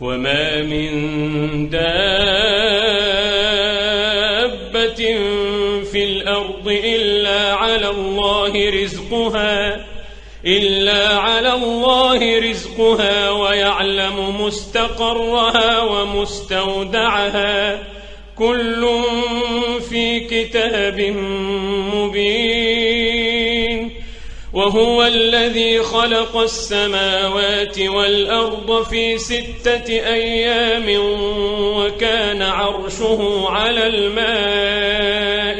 وما من دابة في الأرض إلا على الله رزقها ويعلم مستقرها ومستودعها كل في كتاب مبين وهو الذي خلق السماوات والأرض في 6 أيام وكان عرشه على الماء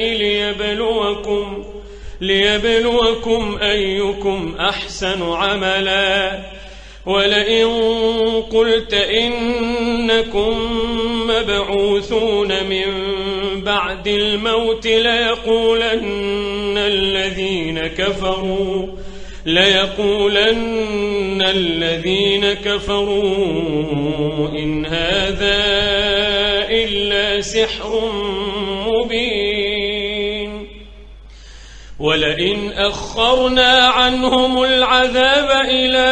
ليبلوكم أيكم أحسن عملا ولئن قلت إنكم مبعوثون من بعد الموت ليقولن الذين كفروا إن هذا إلا سحر مبين ولئن أخرنا عنهم العذاب إلى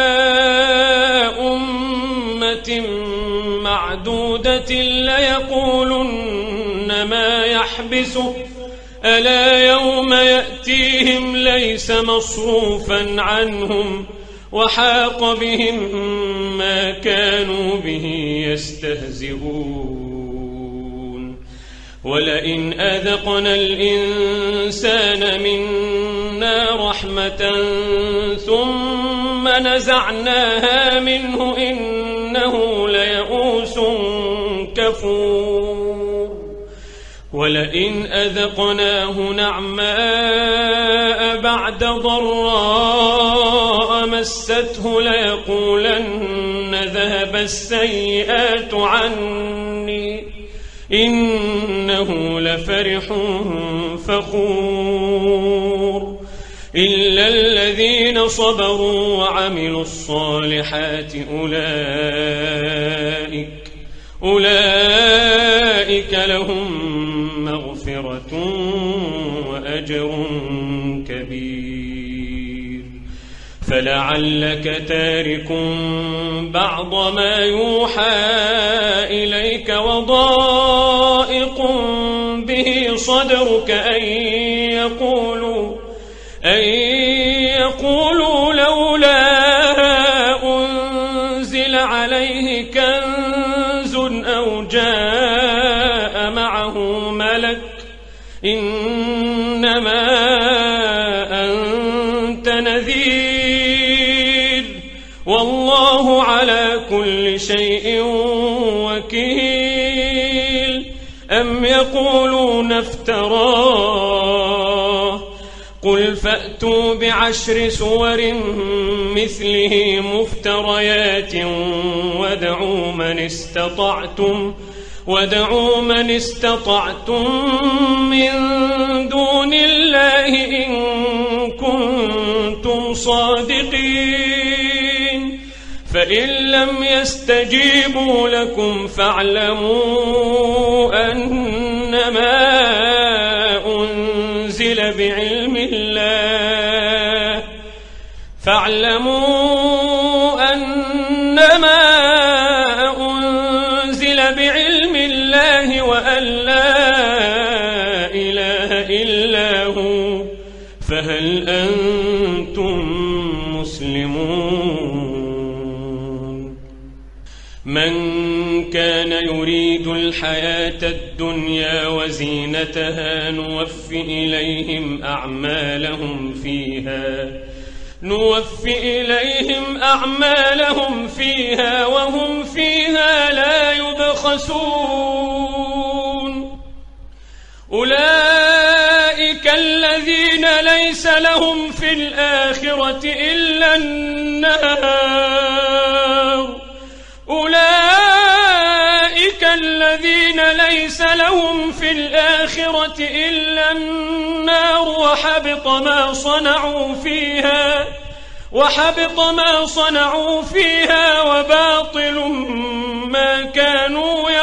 أمة معدودة ليقولن ما يحبسه ألا يوم يأتيهم ليس مصروفا عنهم وحاق بهم ما كانوا به يستهزئون ولئن أذقنا الإنسان منا رحمة ثم نزعناها منه إنه ليئوس كفور ولئن أذقناه نعماء بعد ضراء مسته ليقولن ذهب السيئات عني إنه لفرح فخور إلا الذين صبروا وعملوا الصالحات أولئك لهم مغفرة وأجر كبير فلعلك تارك بعض ما يوحى إليك وضائق به صدرك أن يقولوا لولا أنزل عليه كنز أو جاء معه ملك إنما أنت نذير والله على كل شيء وكيل أم يقولون افتراه قل فأتوا ب10 سور مثله مفتريات ودعوا من استطعتم من دون الله إن كنتم صادقين فإن لم يستجيبوا لكم فاعلموا أنما أنزل بعلم الله وأن لا إله إلا هو فهل أنتم مسلمون من كان يريد الحياة الدنيا وزينتها نوفِ إليهم أعمالهم فيها وهم فيها لا يبخسون أولئك الذين ليس لهم في الآخرة إلا النار أولئك الذين ليس لهم في الآخرة إلا النار وحبط ما صنعوا فيها وباطل ما كانوا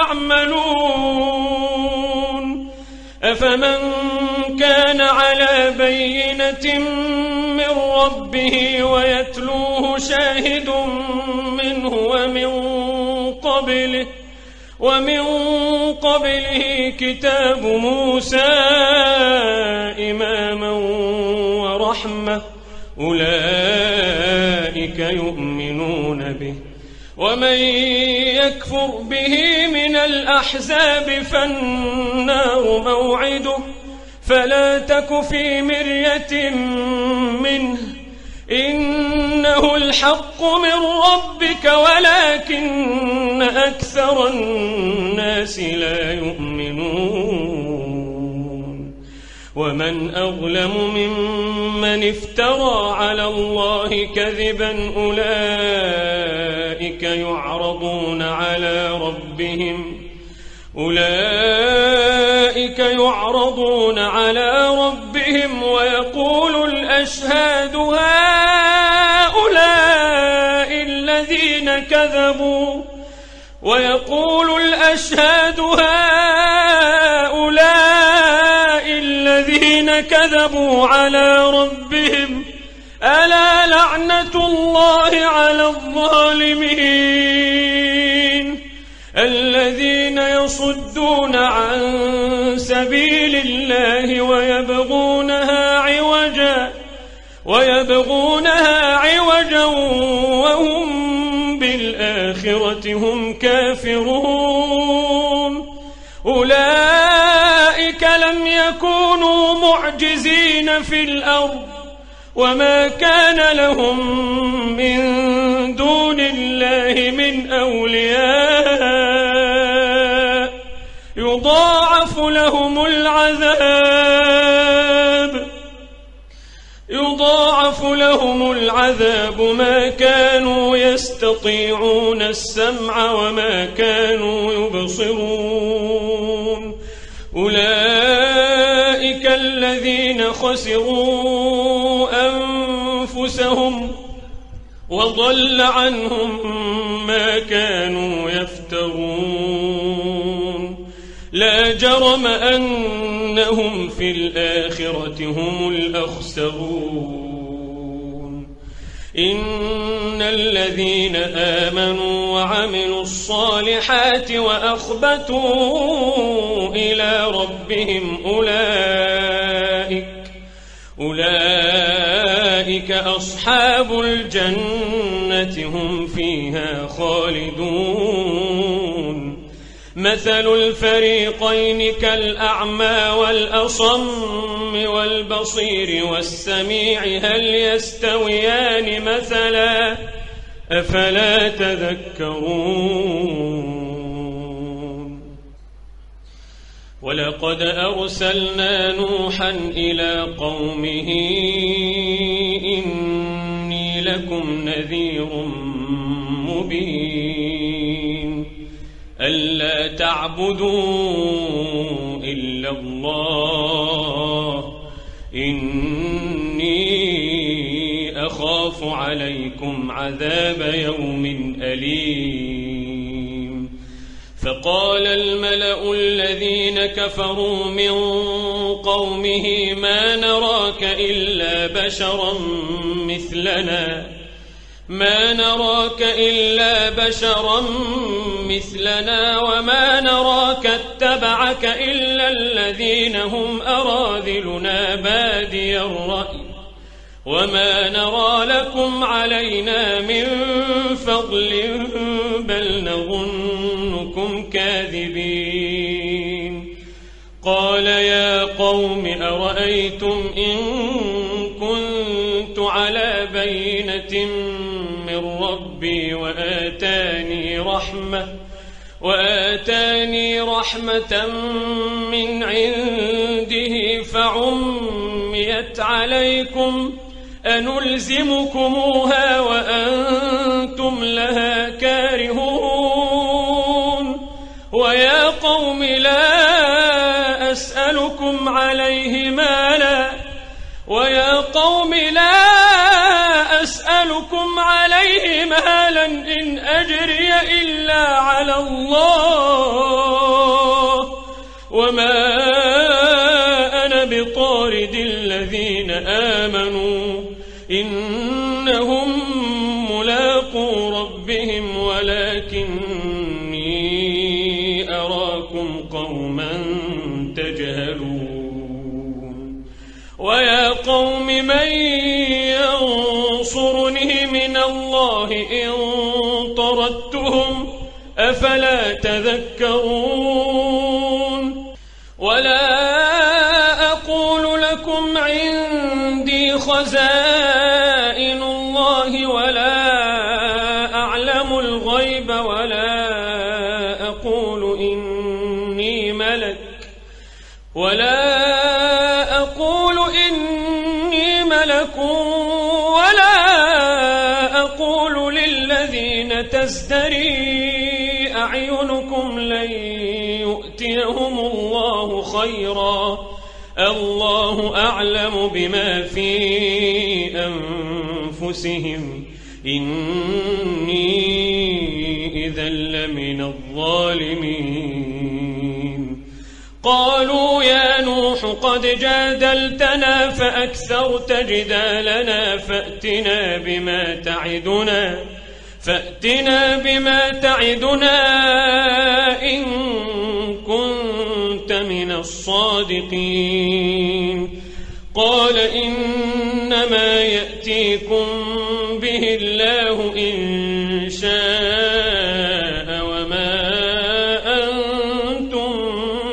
يعملون أفمن كان على بينة من ربه ويتلوه شاهد منه ومن قبله كتاب موسى إماما ورحمة أولئك يؤمنون به ومن يكفر به من الأحزاب فالنار موعده فلا تك في مرية منه إنه الحق من ربك ولكن أكثر الناس لا يؤمنون ومن أظلم ممن افترى على الله كذبا أولئك يعرضون على ربهم ويقول الأشهاد هؤلاء الذين كذبوا على ربهم ألا لعنة الله على الظالمين الذين يصدون عن سبيل الله ويبغونها عوجا وهم بالآخرة هم كافرون أولئك لم يكونوا معجزين في الأرض وما كان لهم من دون الله من أولياء يضاعف لهم العذاب ما كانوا يستطيعون السمع وما كانوا يبصرون أولئك الذين خسروا أنفسهم وضل عنهم ما كانوا يفترون لا جرم أنهم في الآخرة هم الأخسرون إن الذين آمنوا وعملوا الصالحات وأخبتوا إلى ربهم أولئك أصحاب الجنة هم فيها خالدون مثل الفريقين كالأعمى والأصم والبصير والسميع هل يستويان مثلا أفلا تذكرون ولقد أرسلنا نوحا إلى قومه إني لكم نذير مبين ألا تعبدوا إلا الله إني أخاف عليكم عذاب يوم أليم فقال الملأ الذين كفروا من قومه ما نراك إلا بشرا مثلنا وما نراك اتبعك إلا الذين هم أراذلنا بادي الرأي وما نرى لكم علينا من فضل بل نظنكم كاذبين قال يا قوم أرأيتم إن كنت على بينة من ربي وآتاني رحمة من عنده فعميت عليكم أنلزمكموها وأنتم لها كارهون ويا قوم لا أسألكم عليه مالا إن أجري إلا على الله وما أنا بطارد الذين آمنوا إنهم ملاقو ربهم ولكني من ينصرني من الله إن طردتهم أفلا تذكرون ولا أقول لكم عندي خزائن الله ولا أعلم الغيب ولا أقول إني ملك ولا أقول للذين تزدري أعينكم لن يؤتيهم الله خيرا الله أعلم بما في أنفسهم إني إذا لمن الظالمين قالوا يا نوح قد جادلتنا فأكثرت جدالنا فأتنا بما تعدنا إن كنت من الصادقين قال إنما يأتيكم به الله إن شاء وما أنتم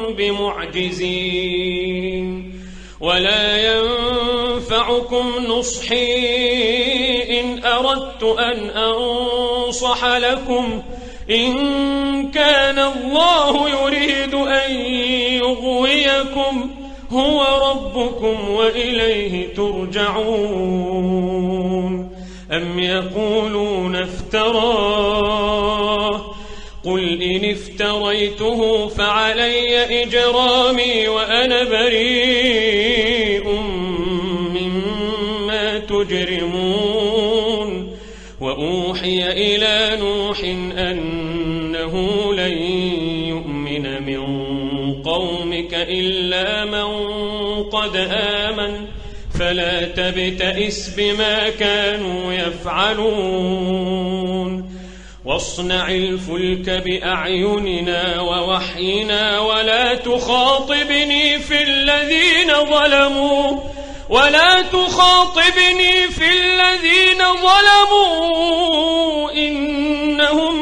بمعجزين ولا ينفعكم نصحي إن أردت أن أنصح لكم إن كان الله يريد أن يغويكم هو ربكم وإليه ترجعون أم يقولون افتراه قل إن افتريته فعلي إجرامي وأنا بريء مما تجرمون وأوحي إلى نوح أنه لن يؤمن من قومك إلا من قد آمن فلا تبتئس بما كانوا يفعلون واصنع الفلك بأعيننا ووحينا ولا تخاطبني في الذين ظلموا إنهم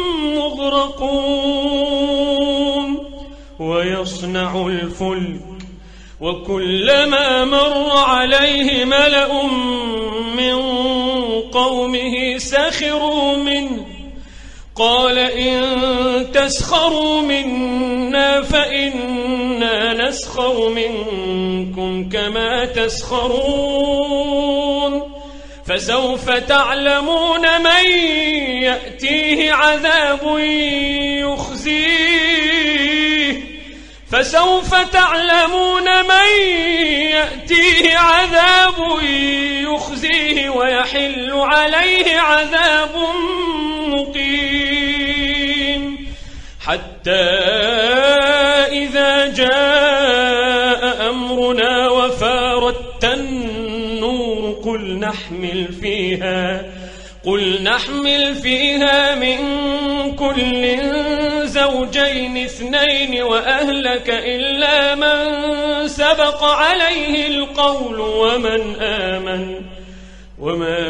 مغرقون ويصنع الفلك وكلما مر عليه ملأ من قومه سخروا منه قال إن تسخروا منا فإنا نسخر منكم كما تسخرون فسوف تعلمون من يأتيه عذاب يخزيه ويحل عليه عذاب مقيم حتى إذا جاء أمرنا وفارت النور قل نحمل فيها من كل زوجين اثنين وأهلك إلا من سبق عليه القول وما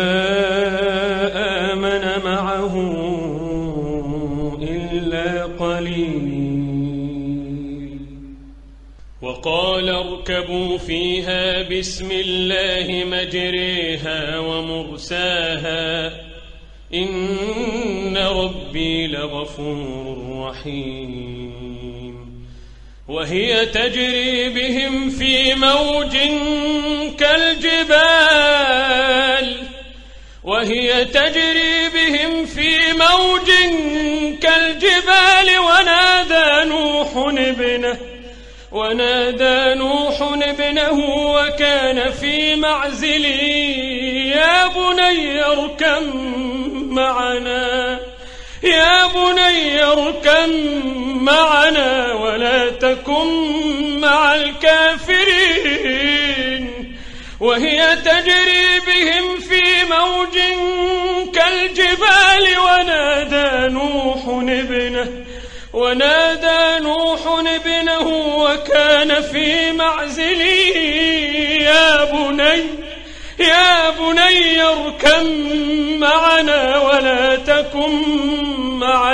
آمن معه إلا قليل وقال اركبوا فيها بسم الله مجريها ومرساها إن ربي لغفور رحيم وهي تجري بهم في موج كالجبال ونادى نوح ابنه وكان في معزل يا بني اركب معنا ولا تكن مع الكافرين وهي تجري بهم في موج كالجبال ونادى نوح ابنه وكان في معزل يا بني اركب معنا ولا تكن مع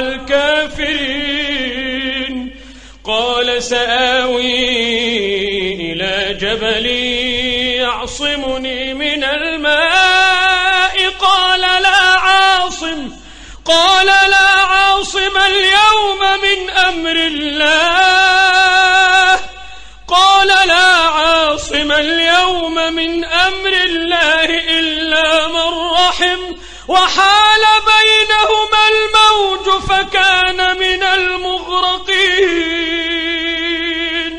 الكافرين. قال سآوي إلى جبل يعصمني من الماء قال لا عاصم اليوم من أمر الله إلا من رحم وحال بينهما الموج فكان من المغرقين.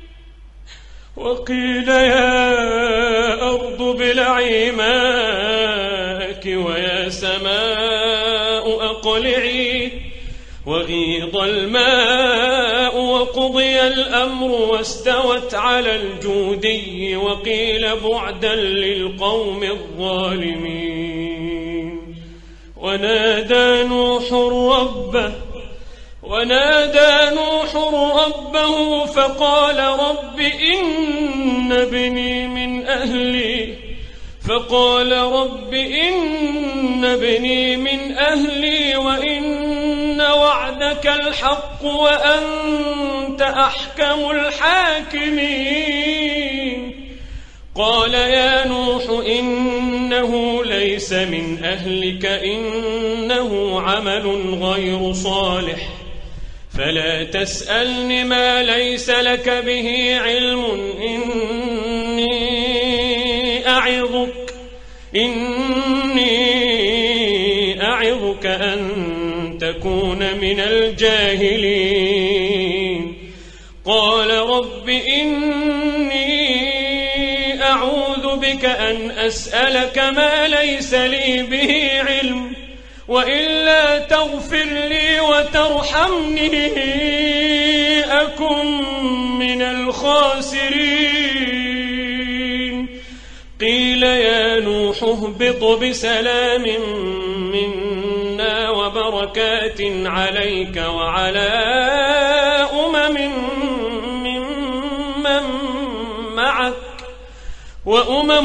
وقيل يا أرض ابلعي ماءك ويا سماء أقلعي وغيض الماء وقضي الأمر واستوت على الجودي وقيل بعدا للقوم الظالمين. ونادى نوح ربه فقال رب إن ابني من أهلي وإن وعدك الحق وأنت أحكم الحاكمين. قال يا نوح إنه ليس من أهلك إنه عمل غير صالح فلا تسألني ما ليس لك به علم إني أعظك أن تكون من الجاهلين. قال رب إني أعوذ بك أن أسألك ما ليس لي به علم وإلا تغفر لي وترحمني أكن من الخاسرين. قيل يا نوح اهبط بسلام منا وبركات عليك وعلى ممن معك وأمم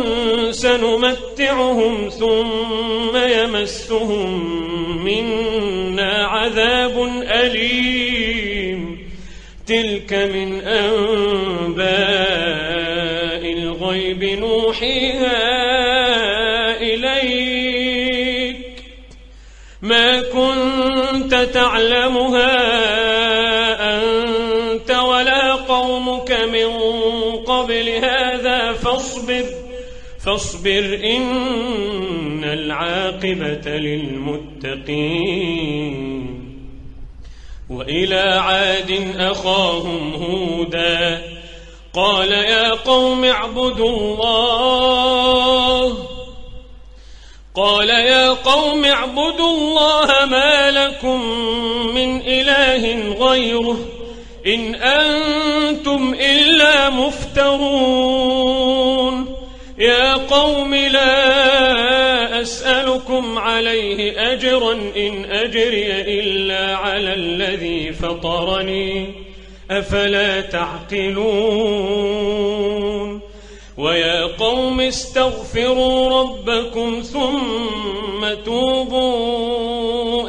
سنمتعهم ثم يمسهم منا عذاب أليم. تلك من أنباء الغيب نوحيها إليك ما كنت تعلمها أنت ولا قومك من قبل هذا فاصبر إن العاقبة للمتقين. وإلى عاد أخاهم هودا قال يا قوم اعبدوا الله ما لكم من إله غيره إن أنتم إلا مفترون. يا قوم لا أسألكم عليه أجرا إن أجري إلا على الذي فطرني أفلا تعقلون. ويا قوم استغفروا ربكم ثم توبوا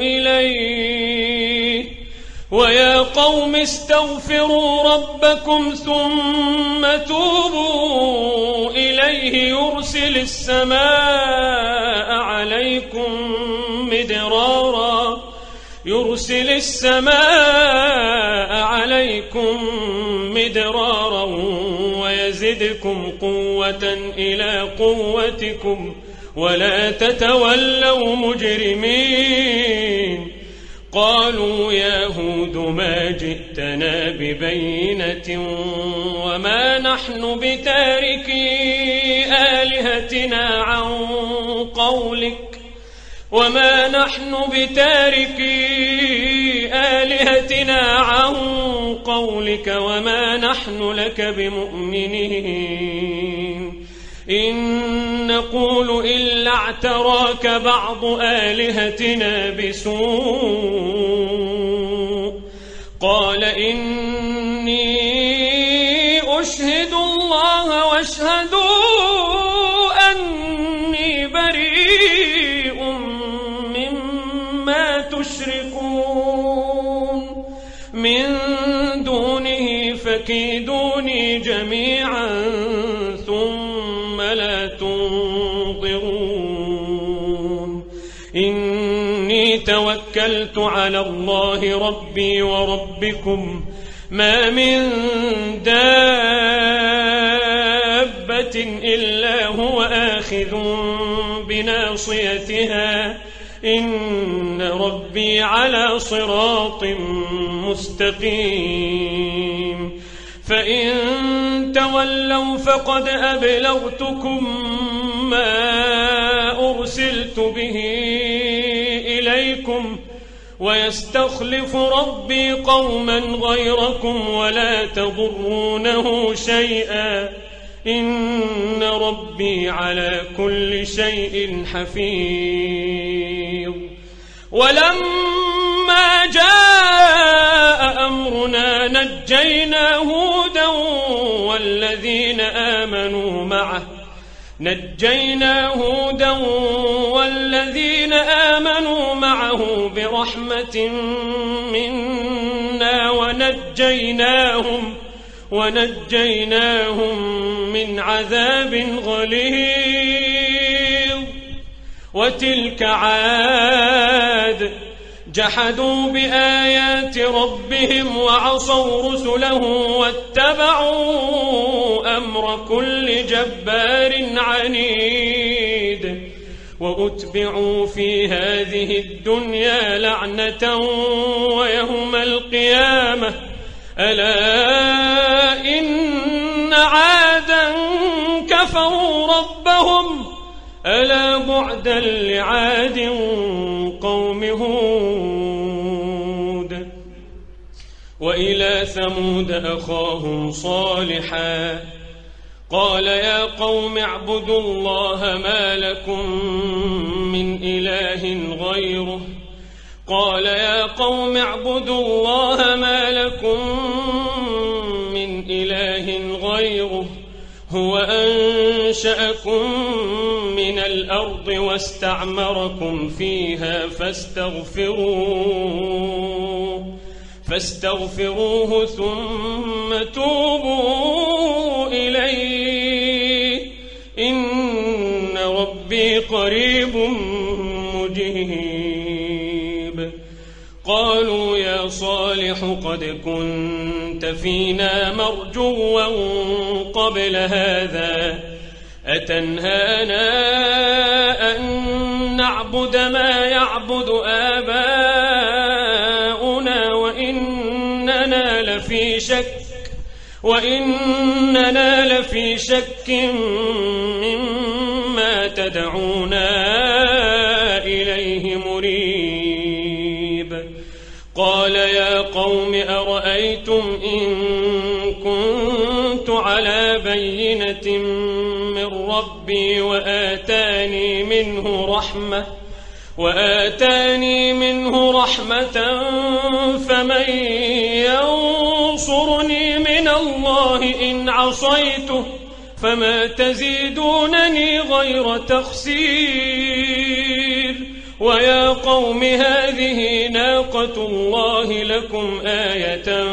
إليه يرسل السماء عليكم مدرارا ويزدكم قوة إلى قوتكم ولا تتولوا مجرمين. قالوا يا هود ما جئتنا ببينة وما نحن بتاركي آلهتنا عن قولك وما نحن لك بمؤمنين إن نقول إلا اعتراك بعض آلهتنا بسوء. قال إني أشهد الله واشهد يشركون من دونه فكيدوني جميعا ثم لا تنظرون إني توكلت على الله ربي وربكم ما من دابة إلا هو آخذ بناصيتها إن ربي على صراط مستقيم فإن تولوا فقد أبلغتكم ما أرسلت به إليكم ويستخلف ربي قوما غيركم ولا تضرونه شيئا إن ربي على كل شيء حفيظ ولما جاء أمرنا نجينا هودا والذين آمنوا معه برحمة منا ونجيناهم من عذاب غليظ وتلك عاد جحدوا بآيات ربهم وعصوا رسله واتبعوا أمر كل جبار عنيد وأتبعوا في هذه الدنيا لعنة ويوم القيامة ألا إن عادا كفروا ربهم ألا بعدا لعاد قوم هود وإلى ثمود أخاهم صالحا قال يا قوم اعبدوا الله ما لكم من إله غيره هو أنشأكم من الأرض واستعمركم فيها فاستغفروه ثم توبوا إليه إن ربي قريب مجيب قالوا يا صالح قد كنت فينا مرجوا قبل هذا أتنهانا أن نعبد ما يعبد آباؤنا وإننا لفي شك مما تدعونا إليه مريب قال يا قوم أرأيتم إن كنت على بينة من ربي وآتاني منه رحمة فمن ينصرني من الله إن عصيته فما تزيدونني غير تخسير ويا قوم هذه ناقة الله لكم آية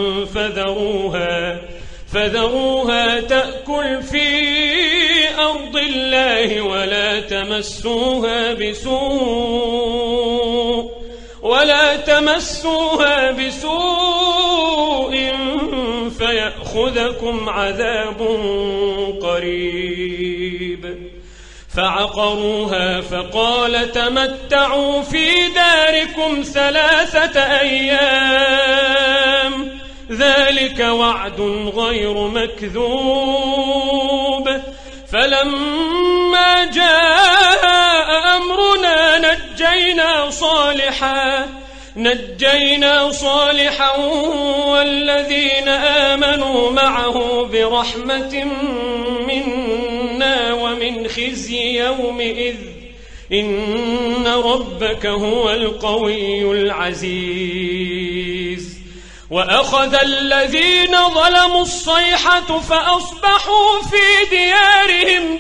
فذروها تأكل في أرض الله ولا تمسوها بسوء فيأخذكم عذاب قريب فعقروها فقال تمتعوا في داركم 3 أيام ذلك وعد غير مكذوب فلما جاء أمرنا نجينا صالحا والذين آمنوا معه برحمة منا ومن خزي يومئذ إن ربك هو القوي العزيز وأخذ الذين ظلموا الصيحة فأصبحوا في ديارهم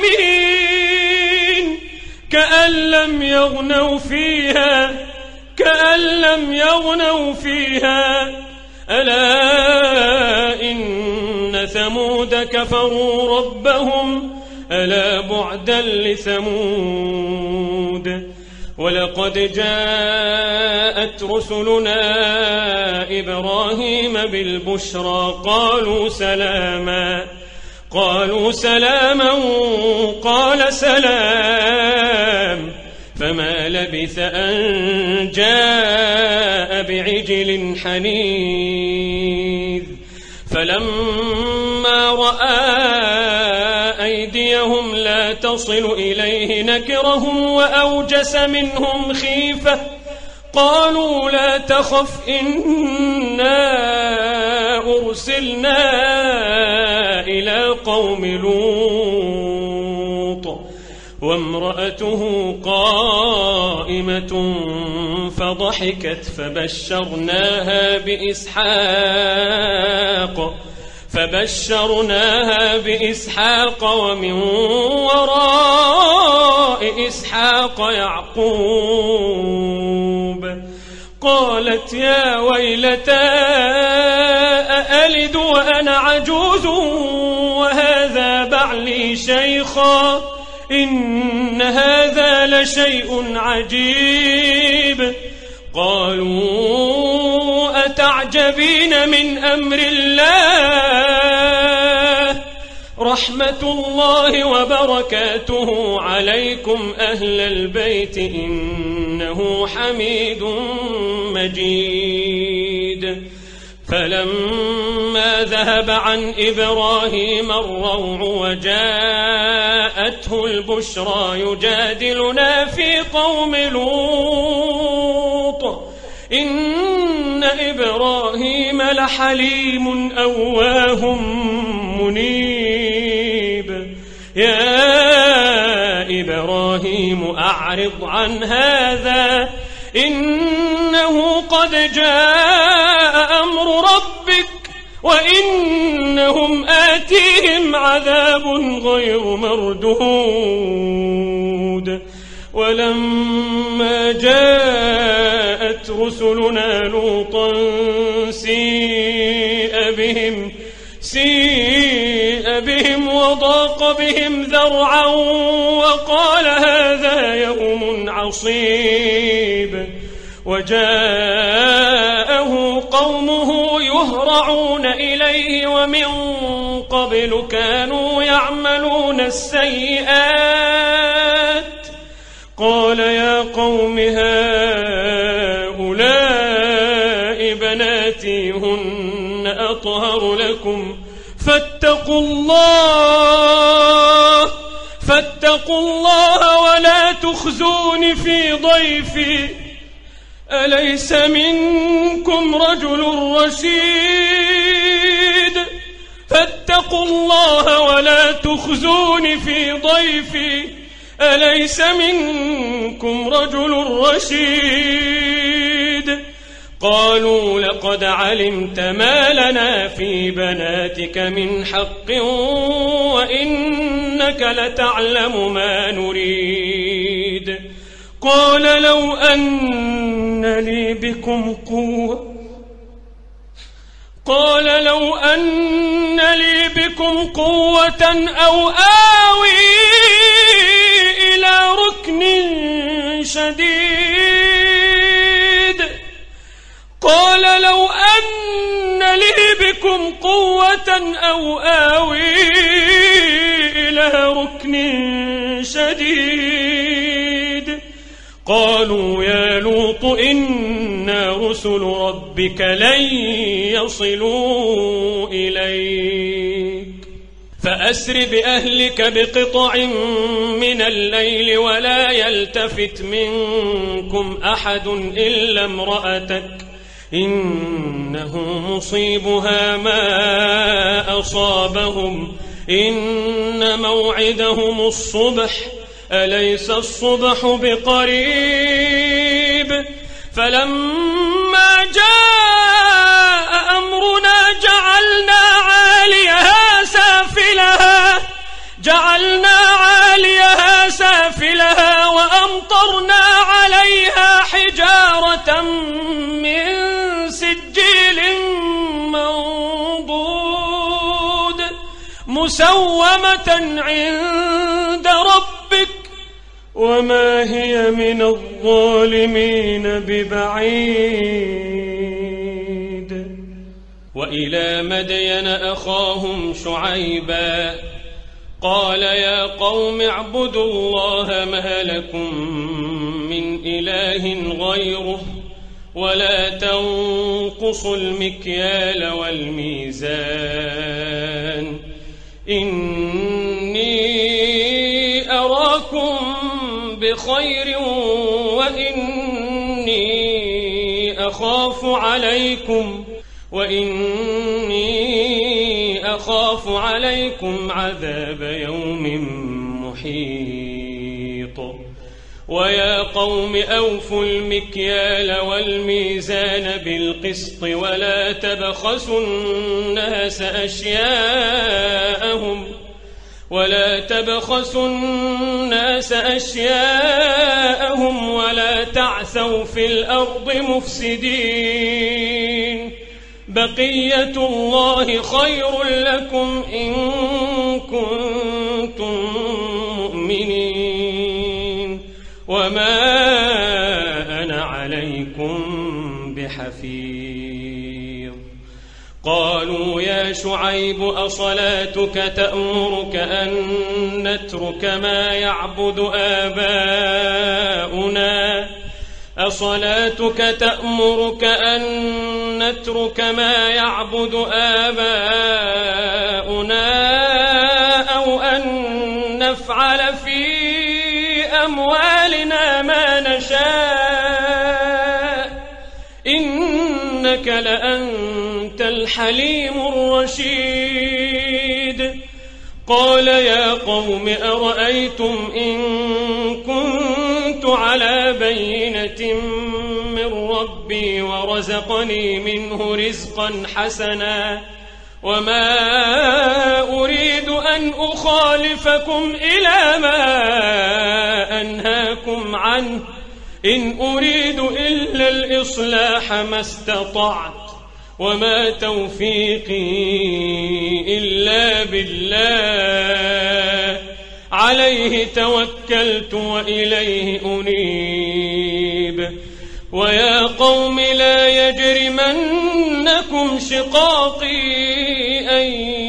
جاثمين كأن لم يغنوا فيها لم يغنوا فيها ألا إن ثمود كفروا ربهم ألا بعدا لثمود ولقد جاءت رسلنا إبراهيم بالبشرى قالوا سلاما قال سلام فما لبث أن جاء بعجل حنيذ فلما رأى أيديهم لا تصل إليه نكرهم وأوجس منهم خيفة قالوا لا تخف إنا أرسلنا إلى قوم لوط وامرأته قائمة فضحكت فبشرناها بإسحاق ومن وراء إسحاق يعقوب قالت يا ويلتى أألد وأنا عجوز وهذا بعلي شيخا إن هذا لشيء عجيب قالوا أتعجبين من أمر الله رحمة الله وبركاته عليكم أهل البيت إنه حميد مجيد فلما ذهب عن إبراهيم الروع وجاءته البشرى يجادلنا في قوم لوط إن إبراهيم لحليم أواه منيب يا إبراهيم أعرض عن هذا إنه قد جاء أمر ربك وإنهم آتيهم عذاب غير مردود ولما جاءت رسلنا لوطا سيء بهم وضاق بهم ذرعا وقال هذا يوم عصيب وجاءه قومه يهرعون إليه ومن قبل كانوا يعملون السيئات قال يا قوم هؤلاء بناتي هن أطهر لكم فاتقوا الله ولا تخزون في ضيفي أليس منكم رجل رشيد فاتقوا الله ولا تخزون في ضيفي أليس منكم رجل رشيد قالوا لقد علمت ما لنا في بناتك من حق وإنك لتعلم ما نريد قال لو أن لي بكم قوة أو آوي إلى ركن شديد قال لو أن لي بكم قوة أو آوي إلى ركن شديد قالوا يا لوط إنا رسل ربك لن يصلوا إليك فأسر بأهلك بقطع من الليل ولا يلتفت منكم أحد إلا امرأتك إنه مصيبها ما أصابهم إن موعدهم الصبح أليس الصبح بقريب فلما جاء أمرنا جعلنا عاليها سافلها وأمطرنا عليها حجارة مسومة عند ربك وما هي من الظالمين ببعيد. وإلى مدين أخاهم شعيبا قال يا قوم اعبدوا الله ما لكم من إله غيره ولا تنقصوا المكيال والميزان إني أراكم بخير وإني أخاف عليكم عذاب يوم محيط. ويا قوم أوفوا المكيال والميزان بالقسط ولا تبخسوا الناس أشياءهم ولا تعثوا في الأرض مفسدين. بقية الله خير لكم إن كنتم مؤمنين وما أنا عليكم بحفيظ. قالوا يا شعيب أصلاتك تأمرك أن نترك ما يعبد آباؤنا أو أن نفعل في أموالنا ما نشاء إنك لأنت الحليم الرشيد. قال يا قوم أرأيتم إن كنت على بينة من ربي ورزقني منه رزقا حسنا وما أريد أن أخالفكم إلى ما أنهاكم عنه إن أريد إلا الإصلاح ما استطعت وما توفيقي إلا بالله عليه توكلت وإليه أنيب. ويا قوم لا يجرمنكم شقاقي أن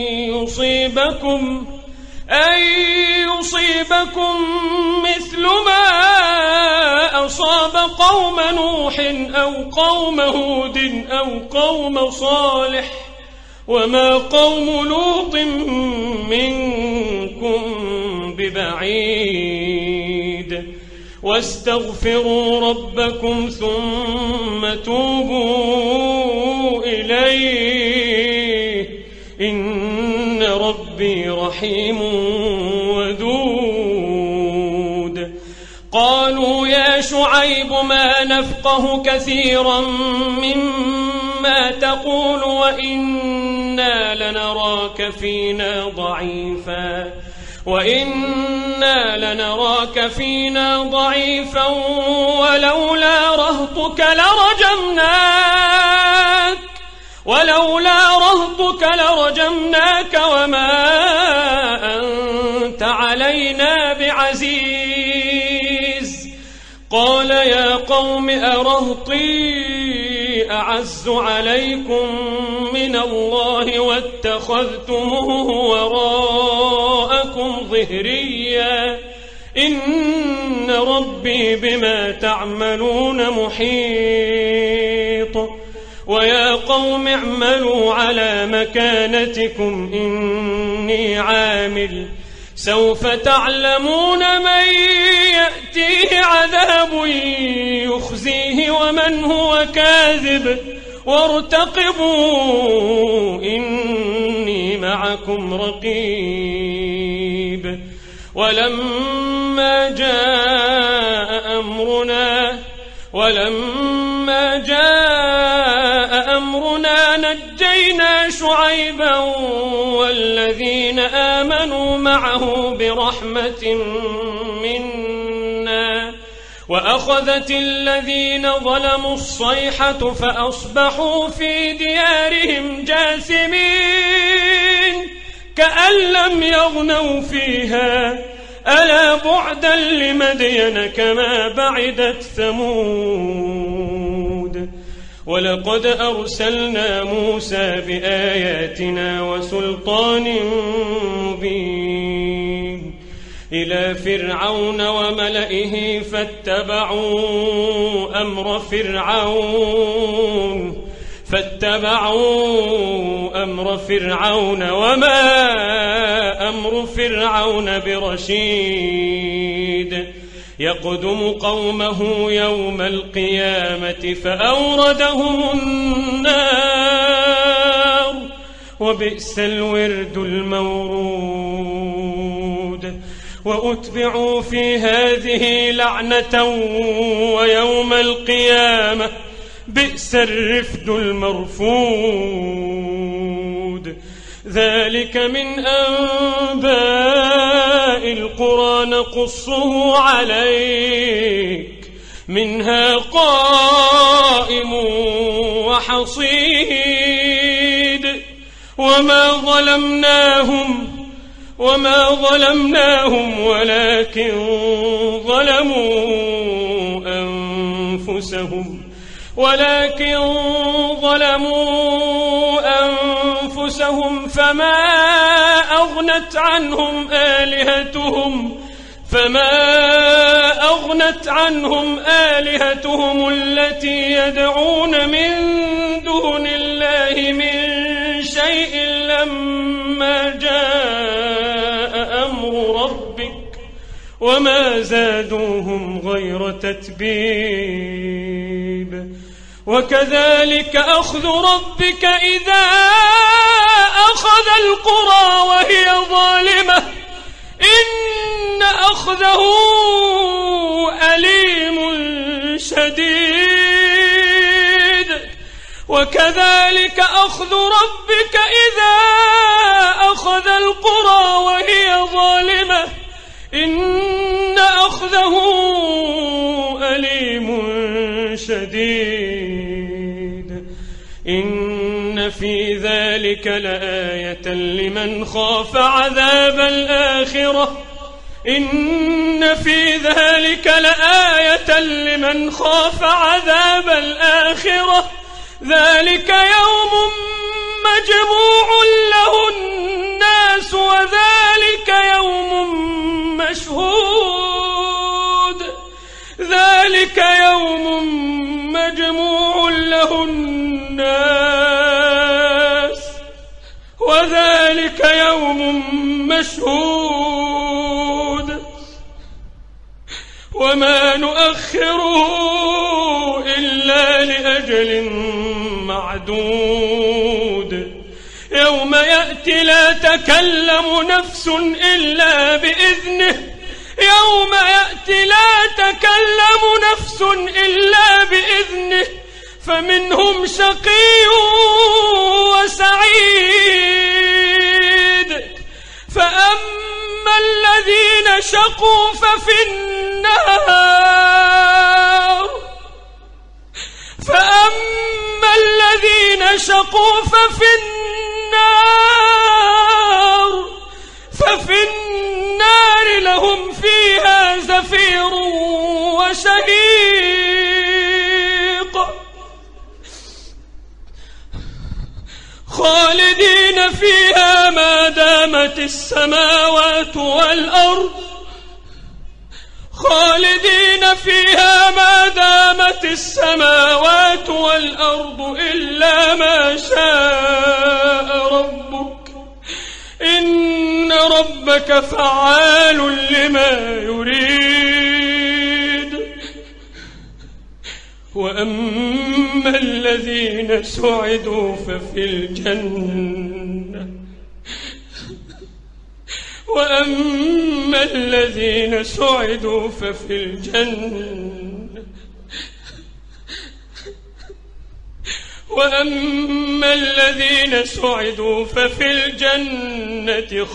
يصيبكم مثل ما أصاب قوم نوح أو قوم هود أو قوم صالح وما قوم لوط منكم ببعيد. واستغفروا ربكم ثم توبوا إليه إن ربي رحيم ودود. قالوا يا شعيب ما نفقه كثيرا مما تقول وإنا لنراك فينا ضعيفا ولولا رهطك لرجمناك وما أنت علينا بعزيز. قال يا قوم أرهطي أعز عليكم من الله واتخذتموه وراءكم ظهريا إن ربي بما تعملون محيط. ويا قوم اعملوا على مكانتكم إني عامل سوف تعلمون من يأتيه عذاب يخزيه ومن هو كاذب وارتقبوا إني معكم رقيب. ولما جاء أمرنا نجينا شعيبا والذين آمنوا معه برحمة منا وأخذت الذين ظلموا الصيحة فأصبحوا في ديارهم جاثمين. كأن لم يغنوا فيها ألا بعدا لمدين كما بعدت ثمود ولقد أرسلنا موسى بآياتنا وسلطان مبين إلى فرعون وملئه فاتبعوا أمر فرعون وما أمر فرعون برشيد يقدم قومه يوم القيامة فأوردهم النار وبئس الورد المورود وأتبعوا في هذه لعنة ويوم القيامة بئس الرفد المرفود ذلك من أنباء القرى نقصه عليك منها قائم وحصيد وما ظلمناهم ولكن ظلموا أنفسهم فما أغنت عنهم آلهتهم التي يدعون من دون الله من شيء لما جاء أمر ربك وما زادوهم غير تتبيب وكذلك أخذ ربك إذا أخذ القرى وهي ظالمة إن أخذه أليم شديد وكذلك أخذ ربك إذا أخذ القرى وهي ظالمة إن أخذه أليم شديد إن في ذلك لآية لمن خاف عذاب الآخرة إن في ذلك لآية لمن خاف عذاب الآخرة ذلك يوم مجموع له الناس وذلك يوم مشهود ذلك يوم مجموع له الناس وذلك يوم مشهود وما نؤخره إلا لأجل معدود يوم يأتي لا تكلم نفس إلا بإذنه يوم يأتي لا تكلم نفس إلا بإذنه فمنهم شقي وسعيد فأما الذين شقوا ففي النار ففي النار لهم فيها زفير وشهيق خالدين فيها ما دامت السماوات والأرض إلا ما شاء ربك إن ربك فعال لما يريد وأما الذين سعدوا ففي الجنة وأما الذين سعدوا ففي الجنة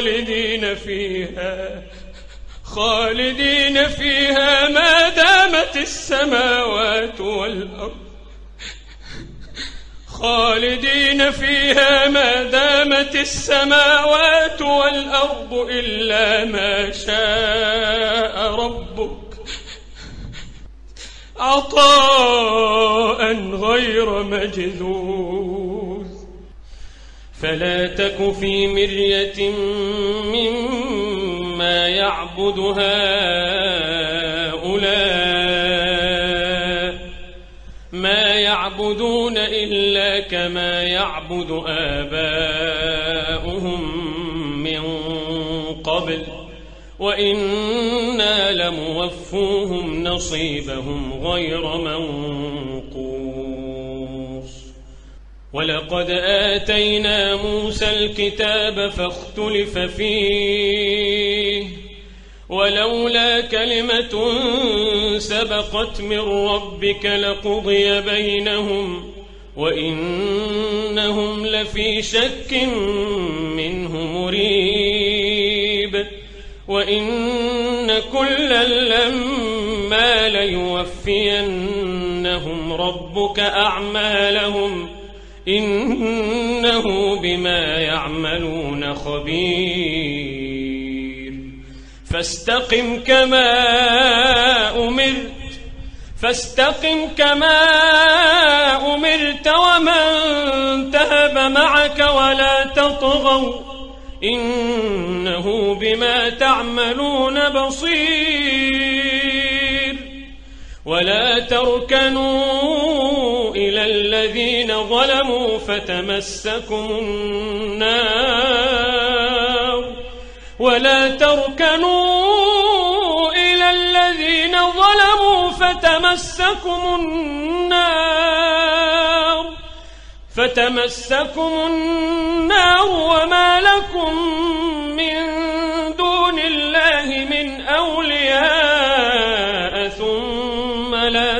خالدين فيها ما دامت السماوات والأرض خالدين فيها ما دامت السماوات والأرض إلا ما شاء ربك عطاء غير مجذوذ فلا تك في مرية مما يعبد هؤلاء ما يعبدون إلا كما يعبد آباؤهم من قبل وإنا لموفوهم نصيبهم غير منقوص ولقد آتينا موسى الكتاب فاختلف فيه ولولا كلمة سبقت من ربك لقضي بينهم وإنهم لفي شك منه مريب وإن كلا لما ليوفينهم ربك أعمالهم إنه بما يعملون خبير فاستقم كما أمرت ومن تاب معك ولا تطغوا إنه بما تعملون بصير ولا تركنوا إلى الذين ظلموا فتمسكم النار وما لكم من دون الله من أولياء ثم لا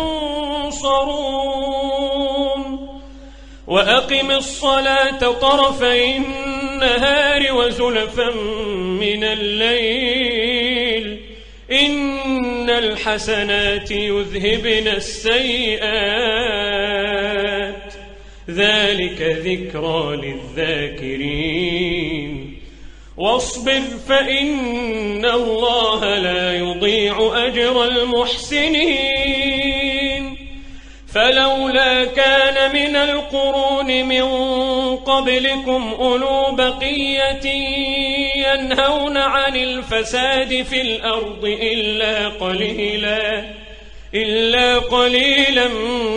تنصرون وأقم الصلاة طرفي النهار وزلفا من الليل إن الحسنات يذهبن السيئات ذلك ذكرى للذاكرين واصبر فإن الله لا يضيع أجر المحسنين فلولا كان من القرون من قبلكم أولو بقية ينهون عن الفساد في الأرض إلا قليلا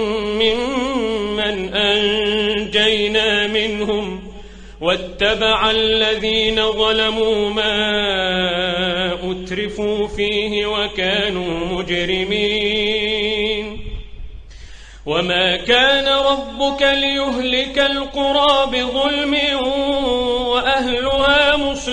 ممن أنجينا منهم واتبع الذين ظلموا ما أترفوا فيه وكانوا مجرمين وما كان ربك ليهلك القرى بظلم وأهلها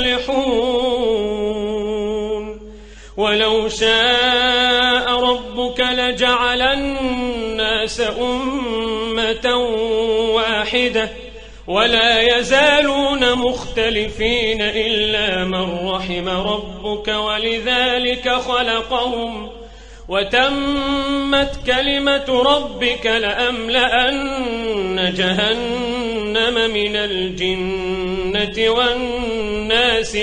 مصلحون ولو شاء ربك لجعل الناس أمة واحدة ولا يزالون مختلفين إلا من رحم ربك ولذلك خلقهم وتمت كلمة ربك لأملأن جهنم من الجنة والناس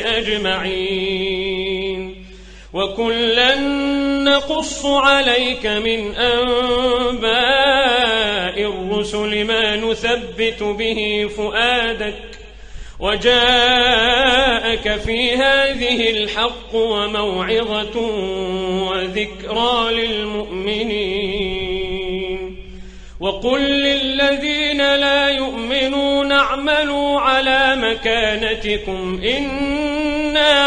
أجمعين وكلا نقص عليك من أنباء الرسل ما نثبت به فؤادك وجاءك في هذه الحق وموعظة وذكرى للمؤمنين وقل للذين لا يؤمنون اعملوا على مكانتكم إنا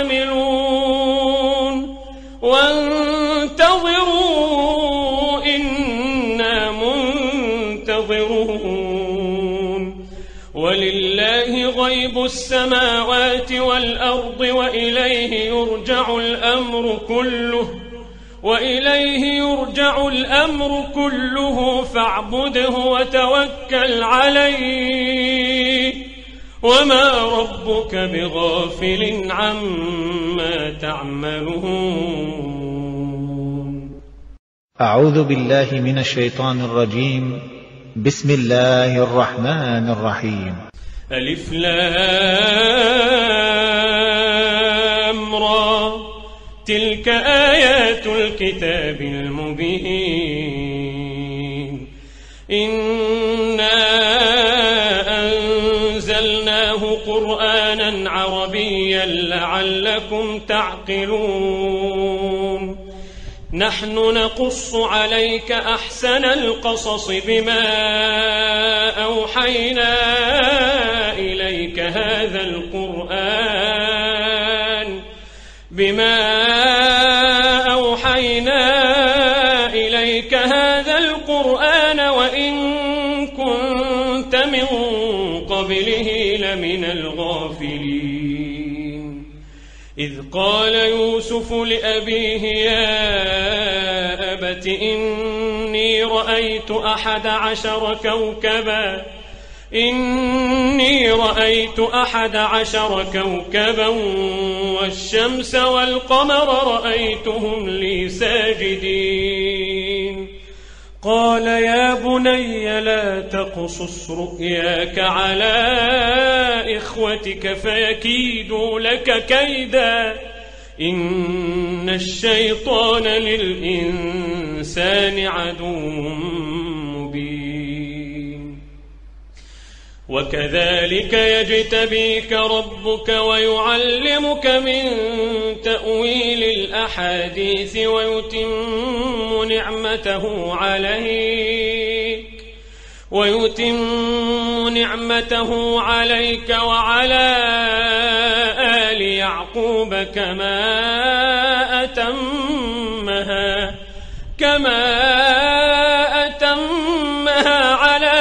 عاملون وانتظروا إنا منتظرون ولله غيب السماوات والأرض وإليه يرجع الأمر كله فاعبده وتوكل عليه وما ربك بغافل عما تعملون. أعوذ بالله من الشيطان الرجيم. بسم الله الرحمن الرحيم. ألف لام را تلك آيات الكتاب المبين إنا أنزلناه قرآنا عربيا لعلكم تعقلون نحن نقص عليك أحسن القصص بما أوحينا إليك هذا القرآن وإن كنت من قبله لمن الغافلين إذ قال يوسف لأبيه يا أبت إني رأيت 11 كوكبا والشمس والقمر رأيتهم لي ساجدين قال يا بني لا تقصص رؤياك على إخوتك فيكيدوا لك كيدا إن الشيطان للإنسان عدو مبين وكذلك يجتبيك ربك ويعلمك من تأويل الأحاديث ويتم نعمته عليك وعلى آل يعقوب كما أتمها على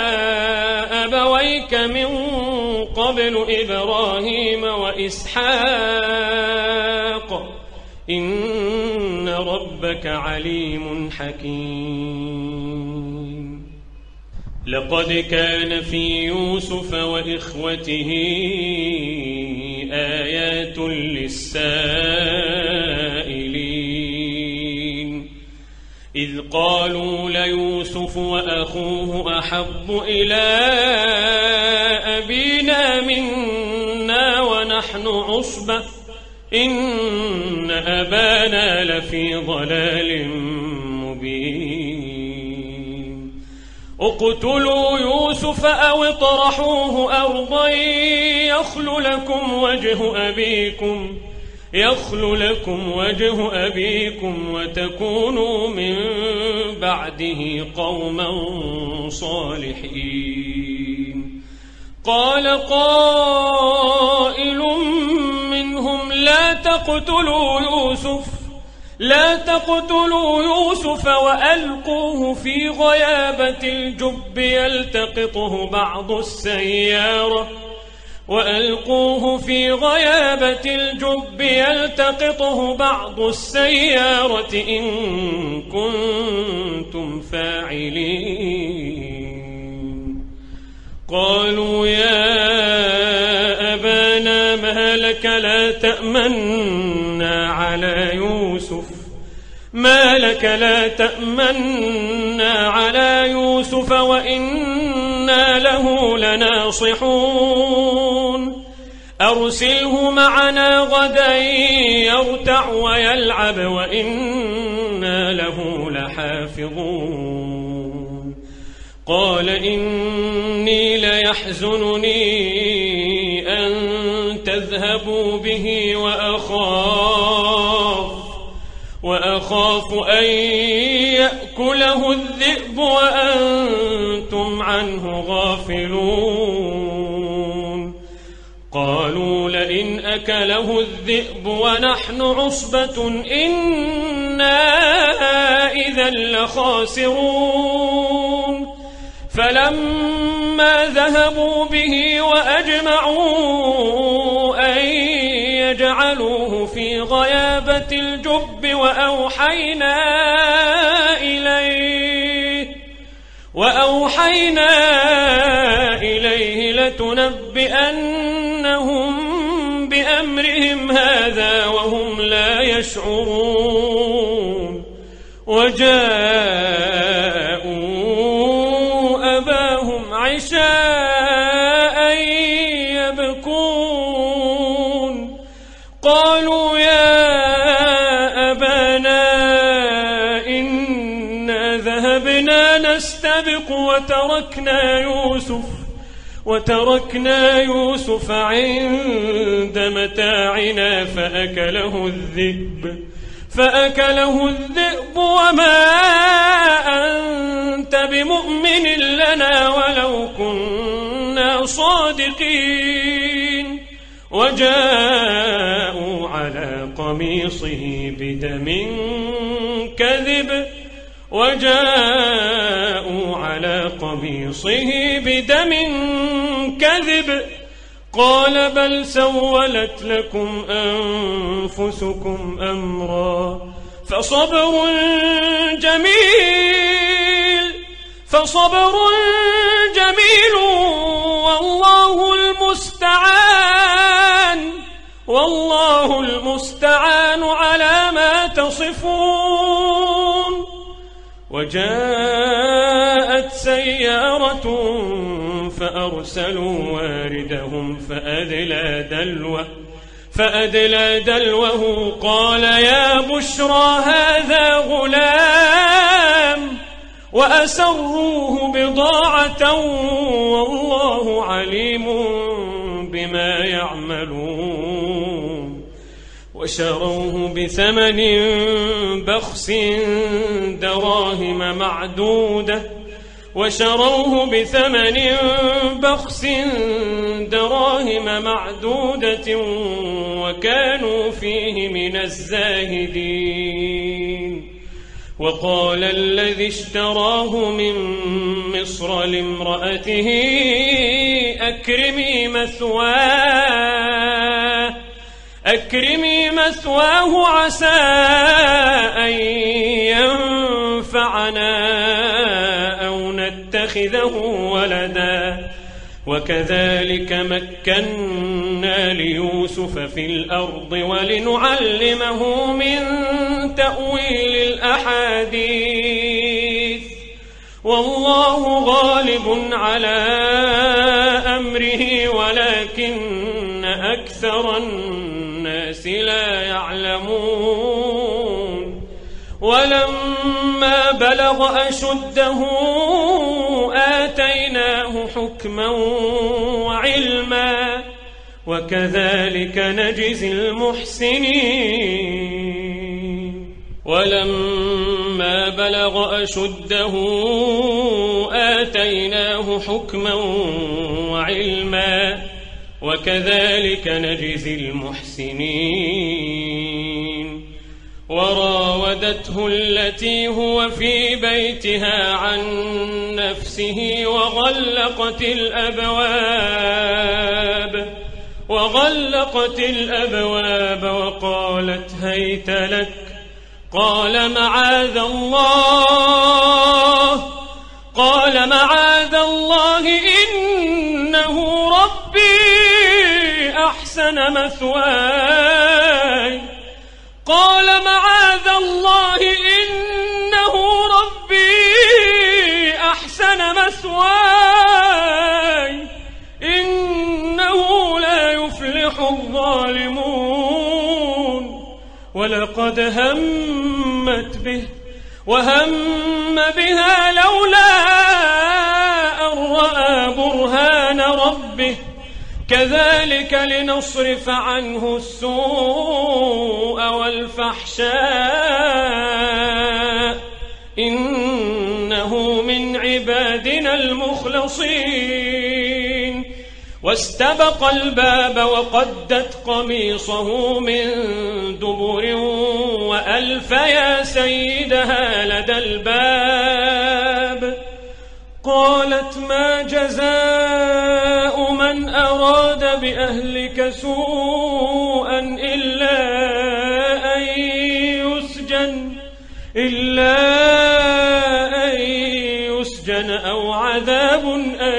أبويك من قبل إبراهيم وإسحاق إن ربك عليم حكيم لقد كان في يوسف وإخوته آيات للسائلين إذ قالوا ليوسف وأخوه أحب إلى أبينا منا ونحن عصبة إن أبانا لفي ضلال مبين اقتلوا يوسف أو اطرحوه أرضا يخل لكم وجه أبيكم وتكونوا من بعده قوما صالحين قال قائل منهم لا تقتلوا يوسف وألقوه في غيابة الجب يلتقطه بعض السيارة إن كنتم فاعلين قالوا يا أبانا ما لك لا تأمنا على يوسف وإنا له لناصحون أرسله معنا غدا يرتع ويلعب وإنا له لحافظون قال إني ليحزنني أن تذهبوا به وأخاف أن يأكله الذئب وأنتم عنه غافلون قالوا لئن أكله الذئب ونحن عصبة إنا إذا لخاسرون فلما ذهبوا به وأجمعوا أن يجعلوه في غيابة الجب وأوحينا إليه لتنبئنهم بأمرهم هذا وهم لا يشعرون وجاءوا عشاء يبكون قالوا يا أبانا إنا ذهبنا نستبق وتركنا يوسف عند متاعنا فأكله الذئب وما أنت بمؤمن لنا ولو كنا صادقين وجاءوا على قميصه بدم كذب قال بل سولت لكم أنفسكم أمرا فصبر جميل والله المستعان على ما تصفون. وجاءت سيارة فأرسلوا واردهم فأدلى دلوه قال يا بشرى هذا غلام وأسروه بضاعة والله عليم بما يعملون وشروه بثمن بخس دراهم معدودة وكانوا فيه من الزاهدين. وقال الذي اشتراه من مصر لامرأته أكرمي مثواه عسى أن ينفعنا أو نتخذه ولدا وكذلك مكنا ليوسف في الأرض ولنعلمه من تأويل الأحاديث والله غالب على أمره ولكن أكثر الناس لا يعلمون. ولما بلغ أشده آتيناه حكما وعلما وكذلك نجزي المحسنين. ولما بلغ أشده آتيناه حكما وعلما وكذلك نجزي المحسنين. وراودته التي هو في بيتها عن نفسه وغلقت الأبواب وقالت هيت لك قال معاذ الله إنه ربي أحسن مثواي إنه لا يفلح الظالمون. ولقد همت به وهم بها لولا أن رأى برهان ربه كذلك لنصرف عنه السوء والفحشاء إنه من عبادنا المخلصين. واستبق الباب وقدت قميصه من دبر وألف يا سيدها لدى الباب قالت ما جزاء من أراد بأهلك سوءا إلا أن يسجن أو عذاب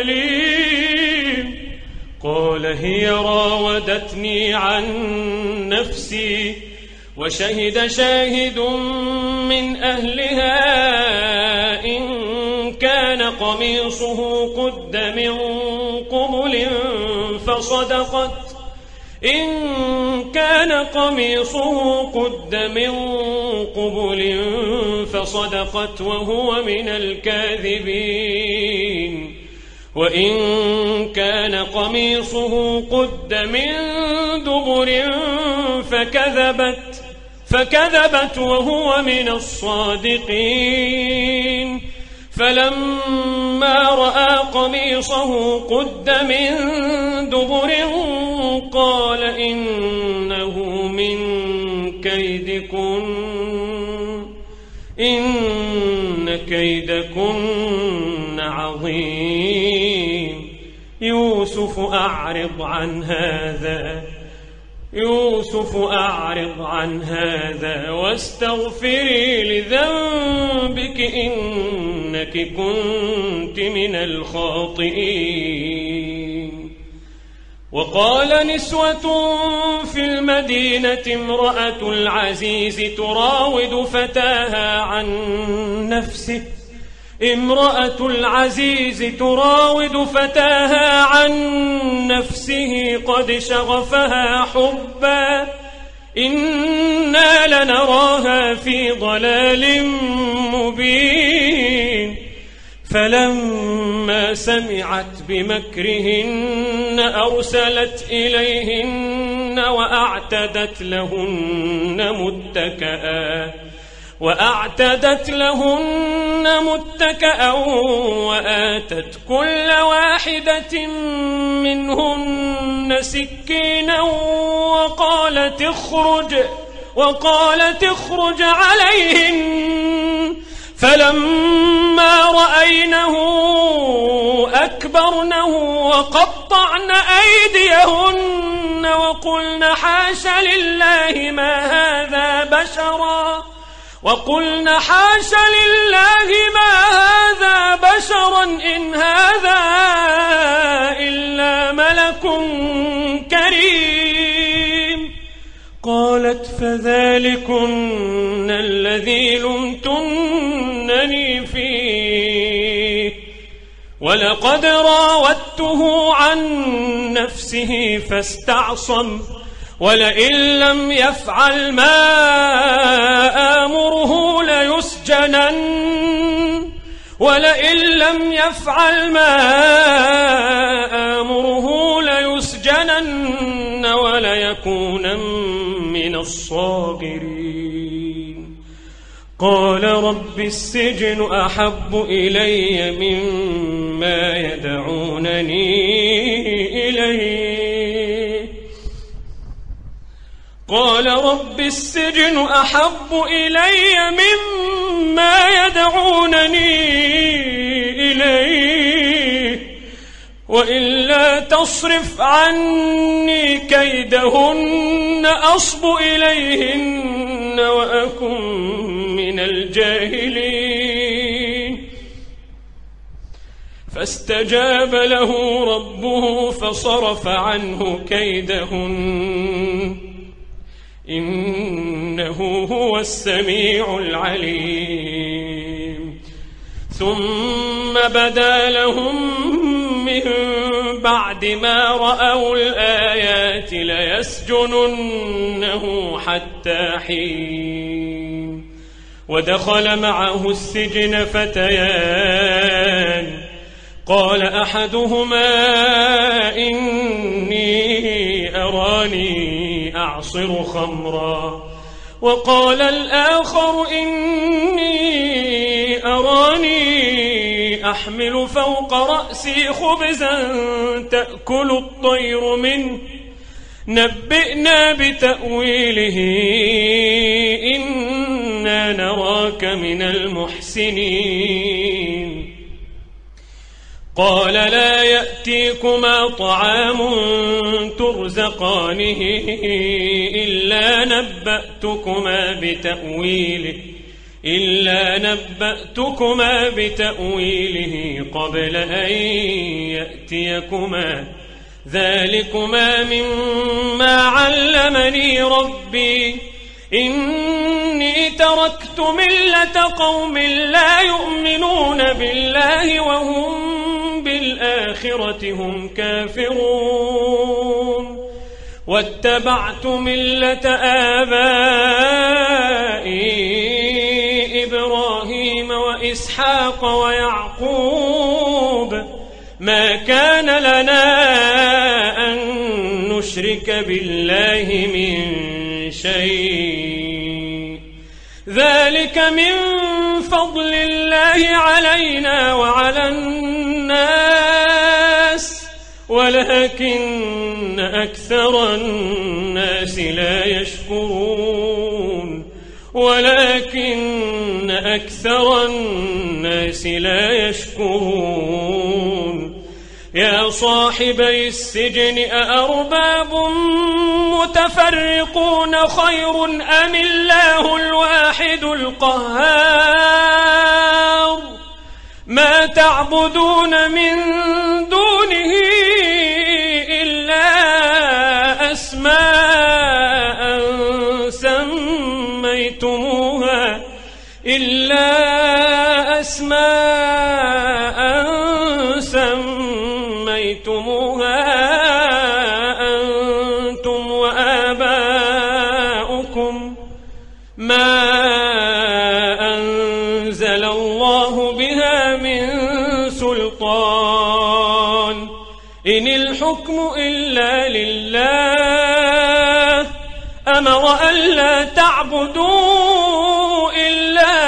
أليم. قال هي راودتني عن نفسي وشهد شاهد من أهلها إن كان قميصه قد من قبل فصدقت وهو من الكاذبين وإن كان قميصه قد من دبر فكذبت وهو من الصادقين فلما رأى قميصه قد من دبر قال إنه من كيدكن إن كيدكن عظيم يوسف أعرض عن هذا واستغفري لذنبك إنك كنت من الخاطئين. وقال نسوة في المدينة امرأة العزيز تراود فتاها عن نفسه قد شغفها حبا إنا لنراها في ضلال مبين. فلما سمعت بمكرهن أرسلت إليهن وأعتدت لهن متكأ وآتت كل واحدة منهن سكينا وقالت اخرج عليهن فلما رأينه أكبرنه وقطعن أيديهن وقلن حاش لله ما هذا بشرا إن هذا إلا ملك كريم. قالت فذلكن الذي لمتنني فيه ولقد راودته عن نفسه فاستعصم ولئن لم يفعل ما آمره ليسجنن وليكونن من الصاغرين. قال رب السجن أحب إلي مما يدعونني إليه وإلا تصرف عني كيدهن أصب إليهن وأكن من الجاهلين. فاستجاب له ربه فصرف عنه كيدهن إنه هو السميع العليم. ثم بدا لهم من بعد ما رأوا الآيات ليسجننه حتى حين. ودخل معه السجن فتيان قال أحدهما إني أراني أعصر خمرا وقال الآخر إني أراني أحمل فوق رأسي خبزا تأكل الطير منه نبئنا بتأويله إنا نراك من المحسنين. قال لا يأتيكما طعام ترزقانه إلا نبأتكما بتأويله قبل أن يأتيكما ذلكما مما علمني ربي إني إني تركت ملة قوم لا يؤمنون بالله وهم بالآخرة هم كافرون واتبعت ملة آبائي إبراهيم وإسحاق ويعقوب ما كان لنا أن نشرك بالله من شيء ذلك من فضل الله علينا وعلى الناس ولكن أكثر الناس لا يشكرون يا صاحبي السجن أأرباب متفرقون خير أم الله الواحد القهار ما تعبدون من دونه إلا أسماء سميتموها أنتم وآباؤكم ما أنزل الله بها من سلطان إن الحكم إلا لله أمر ألا تعبدوا إلا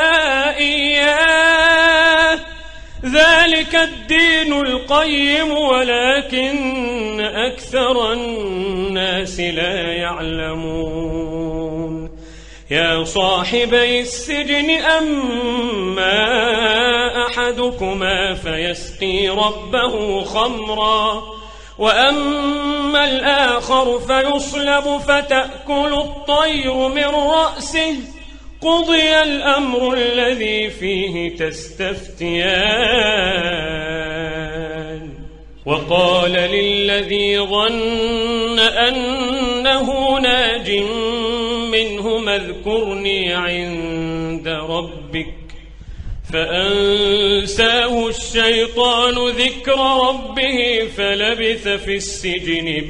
إياه ذلك الدين القيم ولكن أكثر الناس لا يعلمون يا صاحبي السجن أما أحدكما فيسقي ربه خمرا وأما الآخر فيصلب فتأكل الطير من رأسه قضي الأمر الذي فيه تستفتيان وقال للذي ظن أنه ناج منهما اذكرني عند ربك فأنساه الشيطان ذكر ربه فلبث في السجن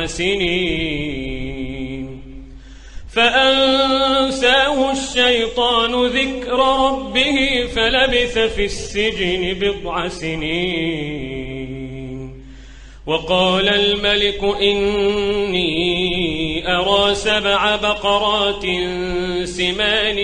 بضع سنين وقال الملك إني أرى 7 بقرات سمان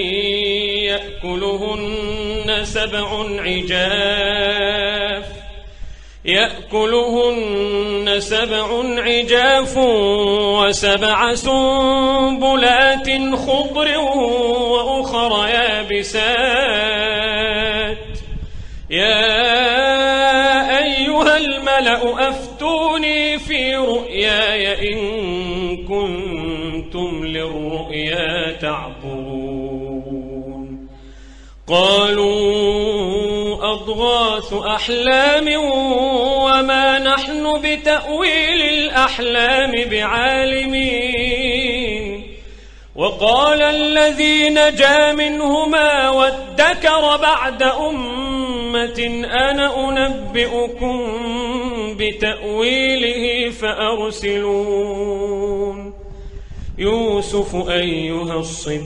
يأكلهن 7 عجاف و7 سنبلات خضر وأخر يابسات يا أيها الملأ أفتوني في رؤياي إن كنتم للرؤيا تعبرون قالوا أضغاث أحلام وما نحن بتأويل الأحلام بعالمين وقال الذي نجا منهما وادكر بعد أمة أنا أنبئكم بتأويله فأرسلون يوسف أيها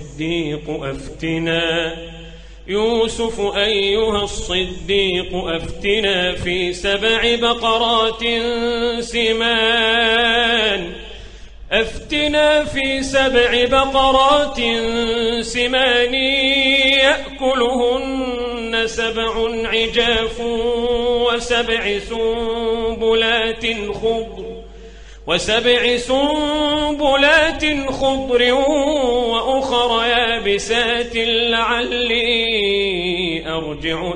الصديق أفتنا في 7 بقرات سمان يأكلهن 7 عجاف و7 سنبلات خضر وأخر يابسات لعلي أرجع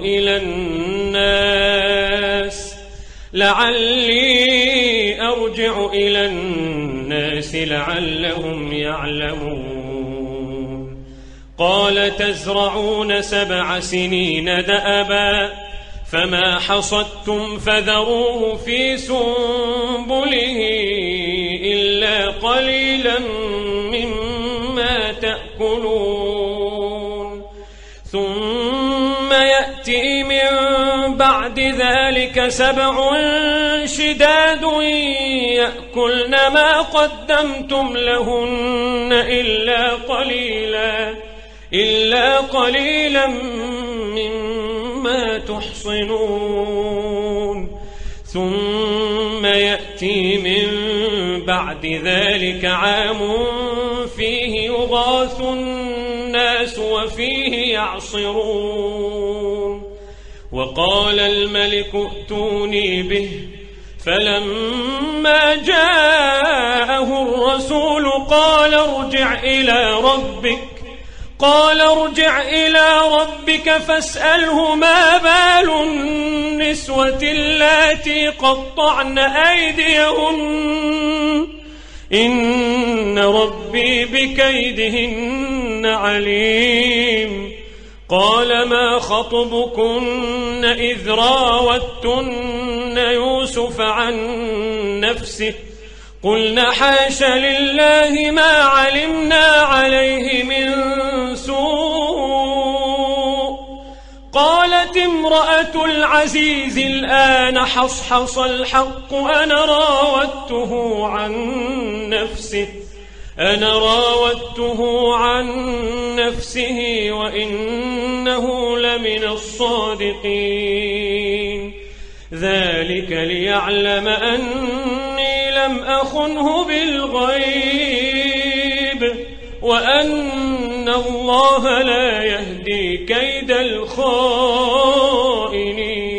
إلى الناس لعلهم يعلمون قال تزرعون 7 سنين دأبا فما حصدتم فذروه في سنبله إلا قليلا مما تأكلون ذلك 7 شداد يأكلن ما قدمتم لهن إلا قليلا مما تحصنون ثم يأتي من بعد ذلك عام فيه يغاث الناس وفيه يعصرون وقال الملك ائتوني به فلما جاءه الرسول قال ارجع إلى ربك فاسأله ما بال النسوة اللاتي قطعن أيديهن إن ربي بكيدهن عليم قال ما خطبكن إذ راوتن يوسف عن نفسه قلنا حاش لله ما علمنا عليه من سوء قالت امرأة العزيز الآن حصحص الحق أنا راودته عن نفسه وإنه لمن الصادقين ذلك ليعلم أني لم أخنه بالغيب وأن الله لا يهدي كيد الخائنين.